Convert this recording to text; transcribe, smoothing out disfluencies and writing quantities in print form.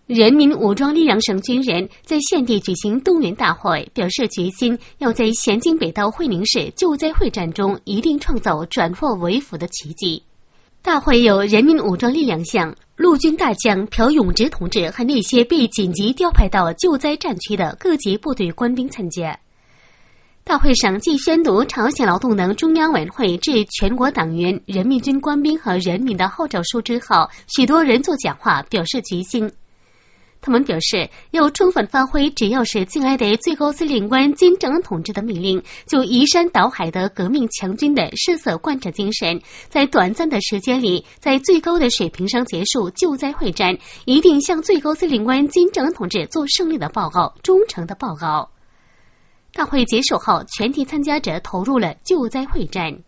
人民武装力量省军人在县地举行动员大会，表示决心要在咸津北道会宁市救灾会战中一定创造转祸为福的奇迹。大会有人民武装力量乡陆军大将朴永植同志和那些被紧急调派到救灾战区的各级部队官兵参加。大会上既宣读朝鲜劳动党中央委员会致全国党员、人民军官兵和人民的号召书之后，许多人作讲话表示决心。他们表示要充分发挥只要是敬爱的最高司令官金正恩同志的命令，就移山倒海的革命强军的失色贯彻精神，在短暂的时间里，在最高的水平上结束救灾会战，一定向最高司令官金正恩同志做胜利的报告、忠诚的报告。大会结束后，全体参加者投入了救灾会战。